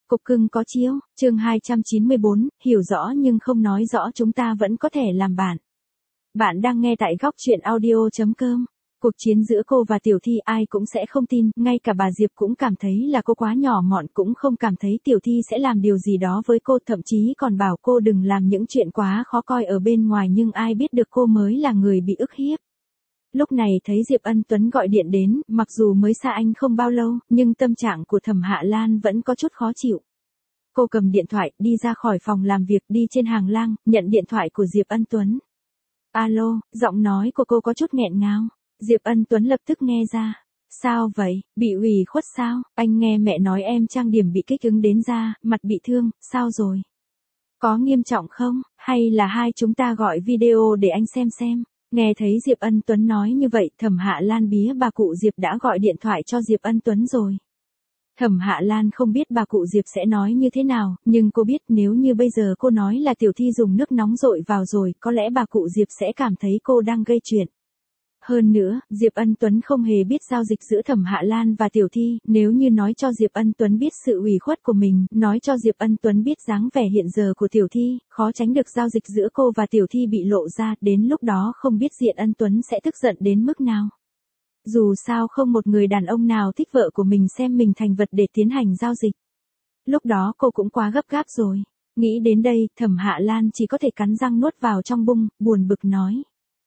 Cục cưng có chiếu, chương 294, hiểu rõ nhưng không nói rõ chúng ta vẫn có thể làm bạn. Bạn đang nghe tại góc chuyện audio.com. Cuộc chiến giữa cô và Tiểu Thi ai cũng sẽ không tin, ngay cả bà Diệp cũng cảm thấy là cô quá nhỏ mọn, cũng không cảm thấy Tiểu Thi sẽ làm điều gì đó với cô, thậm chí còn bảo cô đừng làm những chuyện quá khó coi ở bên ngoài, nhưng ai biết được cô mới là người bị ức hiếp. Lúc này thấy Diệp Ân Tuấn gọi điện đến, mặc dù mới xa anh không bao lâu, nhưng tâm trạng của Thẩm Hạ Lan vẫn có chút khó chịu. Cô cầm điện thoại, đi ra khỏi phòng làm việc, đi trên hành lang, nhận điện thoại của Diệp Ân Tuấn. Alo, giọng nói của cô có chút nghẹn ngào. Diệp Ân Tuấn lập tức nghe ra. Sao vậy, bị ủy khuất sao? Anh nghe mẹ nói em trang điểm bị kích ứng đến da, mặt bị thương, sao rồi? Có nghiêm trọng không, hay là hai chúng ta gọi video để anh xem? Nghe thấy Diệp Ân Tuấn nói như vậy, Thẩm Hạ Lan bía bà cụ Diệp đã gọi điện thoại cho Diệp Ân Tuấn rồi. Thẩm Hạ Lan không biết bà cụ Diệp sẽ nói như thế nào, nhưng cô biết nếu như bây giờ cô nói là Tiểu Thi dùng nước nóng dội vào rồi, có lẽ bà cụ Diệp sẽ cảm thấy cô đang gây chuyện. Hơn nữa, Diệp Ân Tuấn không hề biết giao dịch giữa Thẩm Hạ Lan và Tiểu Thi, nếu như nói cho Diệp Ân Tuấn biết sự ủy khuất của mình, nói cho Diệp Ân Tuấn biết dáng vẻ hiện giờ của Tiểu Thi, khó tránh được giao dịch giữa cô và Tiểu Thi bị lộ ra, đến lúc đó không biết Diệp Ân Tuấn sẽ tức giận đến mức nào. Dù sao không một người đàn ông nào thích vợ của mình xem mình thành vật để tiến hành giao dịch. Lúc đó cô cũng quá gấp gáp rồi. Nghĩ đến đây, Thẩm Hạ Lan chỉ có thể cắn răng nuốt vào trong bụng, buồn bực nói.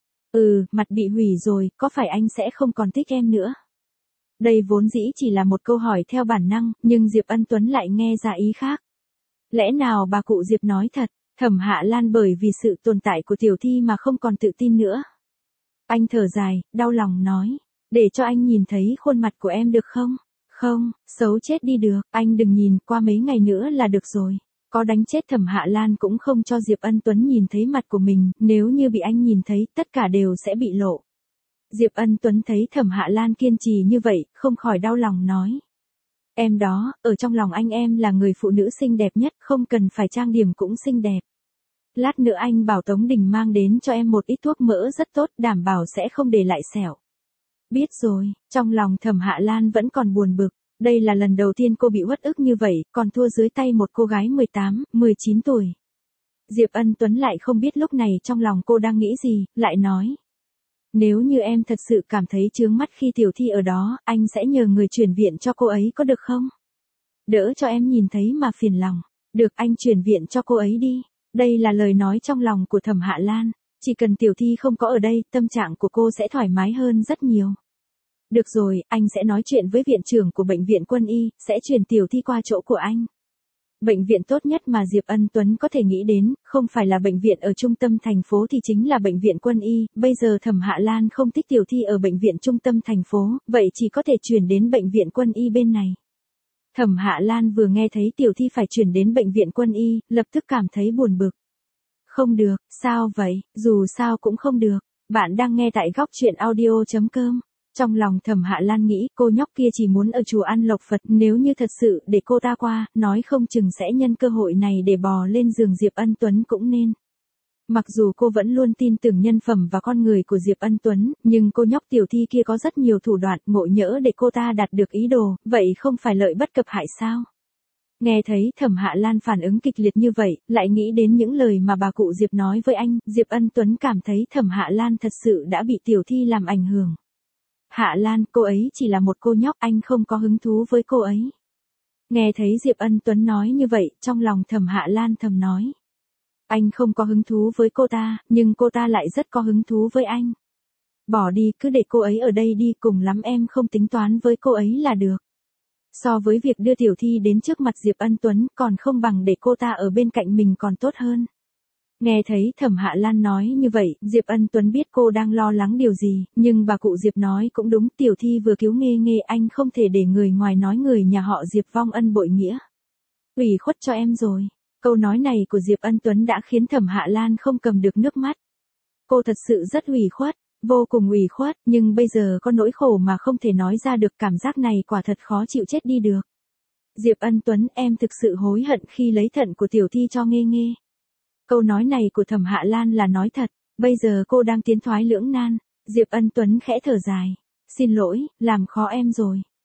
Mặt bị hủy rồi, có phải anh sẽ không còn thích em nữa? Đây vốn dĩ chỉ là một câu hỏi theo bản năng, nhưng Diệp Ân Tuấn lại nghe ra ý khác. Lẽ nào bà cụ Diệp nói thật, Thẩm Hạ Lan bởi vì sự tồn tại của Tiểu Thi mà không còn tự tin nữa? Anh thở dài, đau lòng nói. Để cho anh nhìn thấy khuôn mặt của em được không? Không, xấu chết đi được, anh đừng nhìn, qua mấy ngày nữa là được rồi. Có đánh chết Thẩm Hạ Lan cũng không cho Diệp Ân Tuấn nhìn thấy mặt của mình, nếu như bị anh nhìn thấy, tất cả đều sẽ bị lộ. Diệp Ân Tuấn thấy Thẩm Hạ Lan kiên trì như vậy, không khỏi đau lòng nói. Em đó, ở trong lòng anh em là người phụ nữ xinh đẹp nhất, không cần phải trang điểm cũng xinh đẹp. Lát nữa anh bảo Tống Đình mang đến cho em một ít thuốc mỡ rất tốt, đảm bảo sẽ không để lại sẹo. Biết rồi, trong lòng Thẩm Hạ Lan vẫn còn buồn bực. Đây là lần đầu tiên cô bị uất ức như vậy, còn thua dưới tay một cô gái 18, 19 tuổi. Diệp Ân Tuấn lại không biết lúc này trong lòng cô đang nghĩ gì, lại nói. Nếu như em thật sự cảm thấy chướng mắt khi Tiểu Thi ở đó, anh sẽ nhờ người chuyển viện cho cô ấy có được không? Đỡ cho em nhìn thấy mà phiền lòng. Được, anh chuyển viện cho cô ấy đi. Đây là lời nói trong lòng của Thẩm Hạ Lan. Chỉ cần Tiểu Thi không có ở đây, tâm trạng của cô sẽ thoải mái hơn rất nhiều. Được rồi, anh sẽ nói chuyện với viện trưởng của bệnh viện Quân y, sẽ chuyển Tiểu Thi qua chỗ của anh. Bệnh viện tốt nhất mà Diệp Ân Tuấn có thể nghĩ đến, không phải là bệnh viện ở trung tâm thành phố thì chính là bệnh viện Quân y, bây giờ Thẩm Hạ Lan không thích Tiểu Thi ở bệnh viện trung tâm thành phố, vậy chỉ có thể chuyển đến bệnh viện Quân y bên này. Thẩm Hạ Lan vừa nghe thấy Tiểu Thi phải chuyển đến bệnh viện Quân y, lập tức cảm thấy buồn bực. Không được, sao vậy, dù sao cũng không được. Bạn đang nghe tại góc chuyện audio.com. Trong lòng Thẩm Hạ Lan nghĩ cô nhóc kia chỉ muốn ở chùa ăn lộc Phật, nếu như thật sự để cô ta qua, nói không chừng sẽ nhân cơ hội này để bò lên giường Diệp Ân Tuấn cũng nên. Mặc dù cô vẫn luôn tin tưởng nhân phẩm và con người của Diệp Ân Tuấn, nhưng cô nhóc Tiểu Thi kia có rất nhiều thủ đoạn ngộ nhỡ để cô ta đạt được ý đồ, vậy không phải lợi bất cập hại sao? Nghe thấy Thẩm Hạ Lan phản ứng kịch liệt như vậy, lại nghĩ đến những lời mà bà cụ Diệp nói với anh, Diệp Ân Tuấn cảm thấy Thẩm Hạ Lan thật sự đã bị Tiểu Thi làm ảnh hưởng. Hạ Lan, cô ấy chỉ là một cô nhóc, anh không có hứng thú với cô ấy. Nghe thấy Diệp Ân Tuấn nói như vậy, trong lòng Thẩm Hạ Lan thầm nói. Anh không có hứng thú với cô ta, nhưng cô ta lại rất có hứng thú với anh. Bỏ đi, cứ để cô ấy ở đây đi, cùng lắm em không tính toán với cô ấy là được. So với việc đưa Tiểu Thi đến trước mặt Diệp Ân Tuấn, còn không bằng để cô ta ở bên cạnh mình còn tốt hơn. Nghe thấy Thẩm Hạ Lan nói như vậy, Diệp Ân Tuấn biết cô đang lo lắng điều gì, nhưng bà cụ Diệp nói cũng đúng, Tiểu Thi vừa cứu Nghê Nghê, anh không thể để người ngoài nói người nhà họ Diệp vong ân bội nghĩa. Ủy khuất cho em rồi. Câu nói này của Diệp Ân Tuấn đã khiến Thẩm Hạ Lan không cầm được nước mắt. Cô thật sự rất ủy khuất, vô cùng ủy khuất, nhưng bây giờ có nỗi khổ mà không thể nói ra được, cảm giác này quả thật khó chịu chết đi được. Diệp Ân Tuấn, em thực sự hối hận khi lấy thận của Tiểu Thi cho Nghê Nghê. Câu nói này của Thẩm Hạ Lan là nói thật, bây giờ cô đang tiến thoái lưỡng nan. Diệp Ân Tuấn khẽ thở dài. Xin lỗi, làm khó em rồi.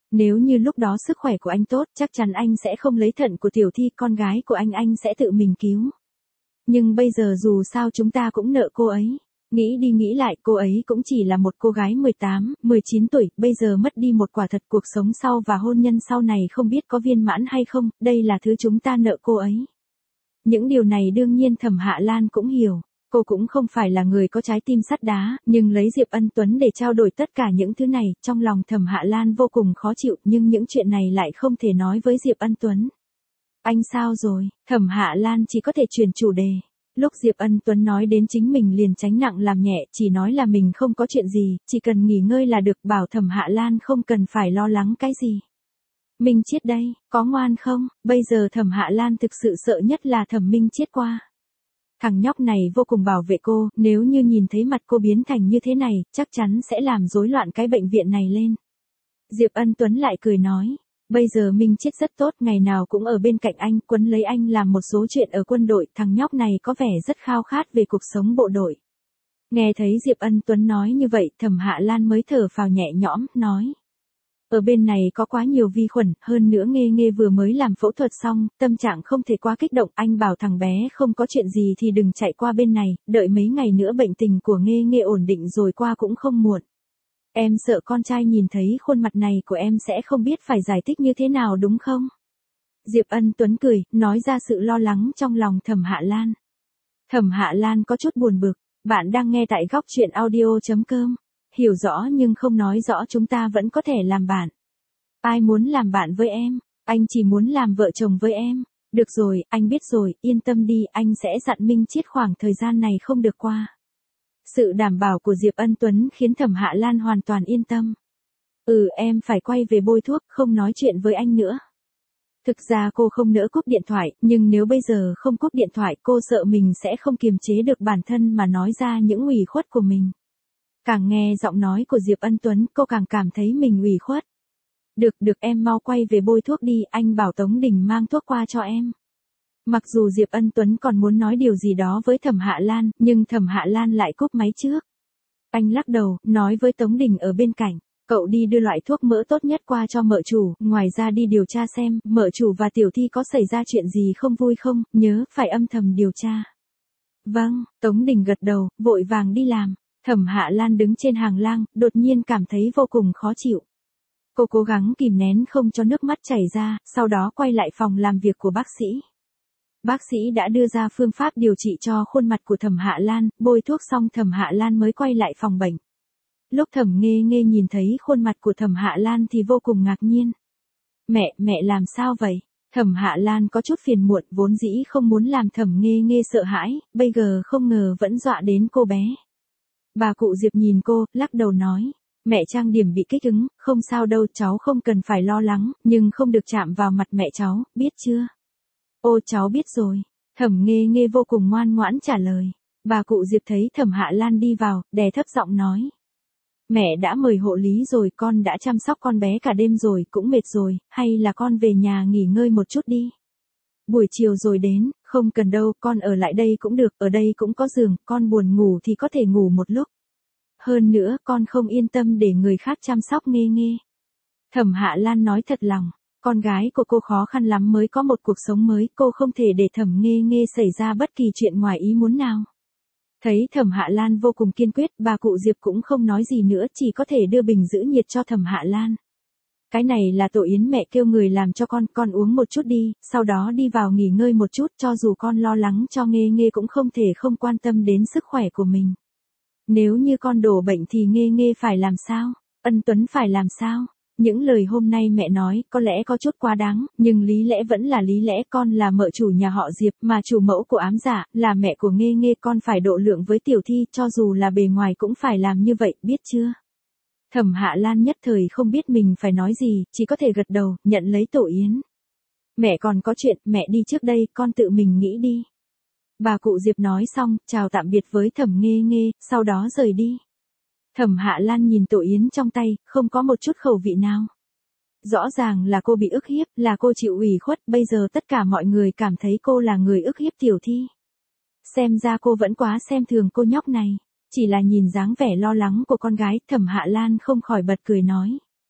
Nếu như lúc đó sức khỏe của anh tốt, chắc chắn anh sẽ không lấy thận của Tiểu Thi, con gái của anh sẽ tự mình cứu. Nhưng bây giờ dù sao chúng ta cũng nợ cô ấy. Nghĩ đi nghĩ lại, cô ấy cũng chỉ là một cô gái 18, 19 tuổi, bây giờ mất đi một quả thật, cuộc sống sau và hôn nhân sau này không biết có viên mãn hay không, đây là thứ chúng ta nợ cô ấy. Những điều này đương nhiên Thẩm Hạ Lan cũng hiểu. Cô cũng không phải là người có trái tim sắt đá, nhưng lấy Diệp Ân Tuấn để trao đổi tất cả những thứ này, trong lòng Thẩm Hạ Lan vô cùng khó chịu, nhưng những chuyện này lại không thể nói với Diệp Ân Tuấn. Anh sao rồi? Thẩm Hạ Lan chỉ có thể chuyển chủ đề. Lúc Diệp Ân Tuấn nói đến chính mình liền tránh nặng làm nhẹ, chỉ nói là mình không có chuyện gì, chỉ cần nghỉ ngơi là được, bảo Thẩm Hạ Lan không cần phải lo lắng cái gì. Minh Chiết đây, có ngoan không? Bây giờ Thẩm Hạ Lan thực sự sợ nhất là Thẩm Minh Chiết qua. Thằng nhóc này vô cùng bảo vệ cô, nếu như nhìn thấy mặt cô biến thành như thế này, chắc chắn sẽ làm rối loạn cái bệnh viện này lên. Diệp Ân Tuấn lại cười nói, bây giờ Minh Chiết rất tốt, ngày nào cũng ở bên cạnh anh, quấn lấy anh làm một số chuyện ở quân đội, thằng nhóc này có vẻ rất khao khát về cuộc sống bộ đội. Nghe thấy Diệp Ân Tuấn nói như vậy, Thẩm Hạ Lan mới thở phào nhẹ nhõm, nói. Ở bên này có quá nhiều vi khuẩn, hơn nữa Nghê Nghê vừa mới làm phẫu thuật xong, tâm trạng không thể quá kích động, anh bảo thằng bé không có chuyện gì thì đừng chạy qua bên này, đợi mấy ngày nữa bệnh tình của Nghê Nghê ổn định rồi qua cũng không muộn. Em sợ con trai nhìn thấy khuôn mặt này của em sẽ không biết phải giải thích như thế nào đúng không? Diệp Ân Tuấn cười, nói ra sự lo lắng trong lòng Thẩm Hạ Lan. Thẩm Hạ Lan có chút buồn bực, bạn đang nghe tại góc truyện audio.com. Hiểu rõ nhưng không nói rõ, chúng ta vẫn có thể làm bạn. Ai muốn làm bạn với em? Anh chỉ muốn làm vợ chồng với em. Được rồi, anh biết rồi, yên tâm đi, anh sẽ dặn Minh Chiết khoảng thời gian này không được qua. Sự đảm bảo của Diệp Ân Tuấn khiến Thẩm Hạ Lan hoàn toàn yên tâm. Em phải quay về bôi thuốc, không nói chuyện với anh nữa. Thực ra cô không nỡ cúp điện thoại, nhưng nếu bây giờ không cúp điện thoại, cô sợ mình sẽ không kiềm chế được bản thân mà nói ra những ủy khuất của mình. Càng nghe giọng nói của Diệp Ân Tuấn, cô càng cảm thấy mình ủy khuất. Được em mau quay về bôi thuốc đi, anh bảo Tống Đình mang thuốc qua cho em. Mặc dù Diệp Ân Tuấn còn muốn nói điều gì đó với Thẩm Hạ Lan, nhưng Thẩm Hạ Lan lại cúp máy trước. Anh lắc đầu, nói với Tống Đình ở bên cạnh, cậu đi đưa loại thuốc mỡ tốt nhất qua cho mợ chủ, ngoài ra đi điều tra xem, mợ chủ và Tiểu Thi có xảy ra chuyện gì không vui không, nhớ, phải âm thầm điều tra. Vâng, Tống Đình gật đầu, vội vàng đi làm. Thẩm Hạ Lan đứng trên hàng lang, đột nhiên cảm thấy vô cùng khó chịu. Cô cố gắng kìm nén không cho nước mắt chảy ra, sau đó quay lại phòng làm việc của bác sĩ. Bác sĩ đã đưa ra phương pháp điều trị cho khuôn mặt của Thẩm Hạ Lan, bôi thuốc xong Thẩm Hạ Lan mới quay lại phòng bệnh. Lúc Thẩm Nghê Nghê nhìn thấy khuôn mặt của Thẩm Hạ Lan thì vô cùng ngạc nhiên. Mẹ làm sao vậy? Thẩm Hạ Lan có chút phiền muộn, vốn dĩ không muốn làm Thẩm Nghê Nghê sợ hãi, bây giờ không ngờ vẫn dọa đến cô bé. Bà cụ Diệp nhìn cô, lắc đầu nói, mẹ trang điểm bị kích ứng, không sao đâu, cháu không cần phải lo lắng, nhưng không được chạm vào mặt mẹ cháu, biết chưa? Ô cháu biết rồi. Thẩm Nghê Nghê vô cùng ngoan ngoãn trả lời. Bà cụ Diệp thấy Thẩm Hạ Lan đi vào, đè thấp giọng nói. Mẹ đã mời hộ lý rồi, con đã chăm sóc con bé cả đêm rồi, cũng mệt rồi, hay là con về nhà nghỉ ngơi một chút đi. Buổi chiều rồi đến, không cần đâu, con ở lại đây cũng được, ở đây cũng có giường, con buồn ngủ thì có thể ngủ một lúc. Hơn nữa, con không yên tâm để người khác chăm sóc Nghê Nghê. Thẩm Hạ Lan nói thật lòng, con gái của cô khó khăn lắm mới có một cuộc sống mới, cô không thể để Thẩm Nghê Nghê xảy ra bất kỳ chuyện ngoài ý muốn nào. Thấy Thẩm Hạ Lan vô cùng kiên quyết, bà cụ Diệp cũng không nói gì nữa, chỉ có thể đưa bình giữ nhiệt cho Thẩm Hạ Lan. Cái này là tổ yến mẹ kêu người làm cho con uống một chút đi, sau đó đi vào nghỉ ngơi một chút, cho dù con lo lắng cho Nghê Nghê cũng không thể không quan tâm đến sức khỏe của mình. Nếu như con đổ bệnh thì Nghê Nghê phải làm sao? Ân Tuấn phải làm sao? Những lời hôm nay mẹ nói có lẽ có chút quá đáng, nhưng lý lẽ vẫn là lý lẽ, con là mợ chủ nhà họ Diệp mà chủ mẫu của Ám Dạ, là mẹ của Nghê Nghê, con phải độ lượng với Tiểu Thi, cho dù là bề ngoài cũng phải làm như vậy, biết chưa? Thẩm Hạ Lan nhất thời không biết mình phải nói gì, chỉ có thể gật đầu, nhận lấy tổ yến. Mẹ còn có chuyện, mẹ đi trước đây, con tự mình nghĩ đi. Bà cụ Diệp nói xong, chào tạm biệt với Thẩm Nghê Nghê, sau đó rời đi. Thẩm Hạ Lan nhìn tổ yến trong tay, không có một chút khẩu vị nào. Rõ ràng là cô bị ức hiếp, là cô chịu ủy khuất, bây giờ tất cả mọi người cảm thấy cô là người ức hiếp Tiểu Thi. Xem ra cô vẫn quá xem thường cô nhóc này. Chỉ là nhìn dáng vẻ lo lắng của con gái, Thẩm Hạ Lan không khỏi bật cười nói.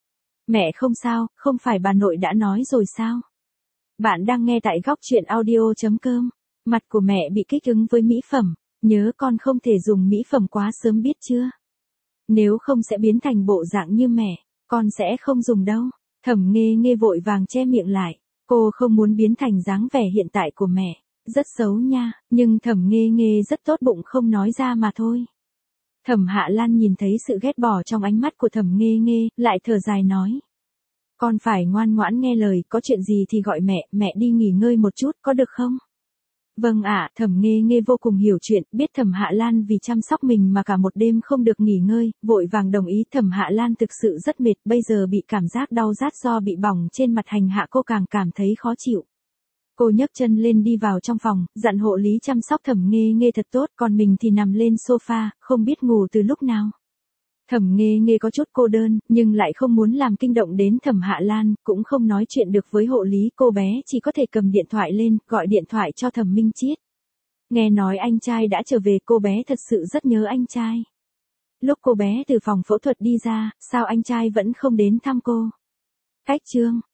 Mẹ không sao, không phải bà nội đã nói rồi sao? Bạn đang nghe tại góc chuyện audio.com. Mặt của mẹ bị kích ứng với mỹ phẩm, nhớ con không thể dùng mỹ phẩm quá sớm biết chưa? Nếu không sẽ biến thành bộ dạng như mẹ, con sẽ không dùng đâu. Thẩm Nghê Nghê vội vàng che miệng lại, cô không muốn biến thành dáng vẻ hiện tại của mẹ, rất xấu nha, nhưng Thẩm Nghê Nghê rất tốt bụng không nói ra mà thôi. Thẩm Hạ Lan nhìn thấy sự ghét bỏ trong ánh mắt của Thẩm Nghê Nghê, lại thở dài nói. Con phải ngoan ngoãn nghe lời, có chuyện gì thì gọi mẹ đi nghỉ ngơi một chút, có được không? Vâng ạ, Thẩm Nghê Nghê vô cùng hiểu chuyện, biết Thẩm Hạ Lan vì chăm sóc mình mà cả một đêm không được nghỉ ngơi, vội vàng đồng ý. Thẩm Hạ Lan thực sự rất mệt, bây giờ bị cảm giác đau rát do bị bỏng trên mặt hành hạ cô càng cảm thấy khó chịu. Cô nhấc chân lên đi vào trong phòng, dặn hộ lý chăm sóc Thẩm Nghê Nghê thật tốt, còn mình thì nằm lên sofa, không biết ngủ từ lúc nào. Thẩm Nghê Nghê có chút cô đơn, nhưng lại không muốn làm kinh động đến Thẩm Hạ Lan, cũng không nói chuyện được với hộ lý, cô bé chỉ có thể cầm điện thoại lên, gọi điện thoại cho Thẩm Minh Chiết. Nghe nói anh trai đã trở về, cô bé thật sự rất nhớ anh trai. Lúc cô bé từ phòng phẫu thuật đi ra, sao anh trai vẫn không đến thăm cô? Cách chương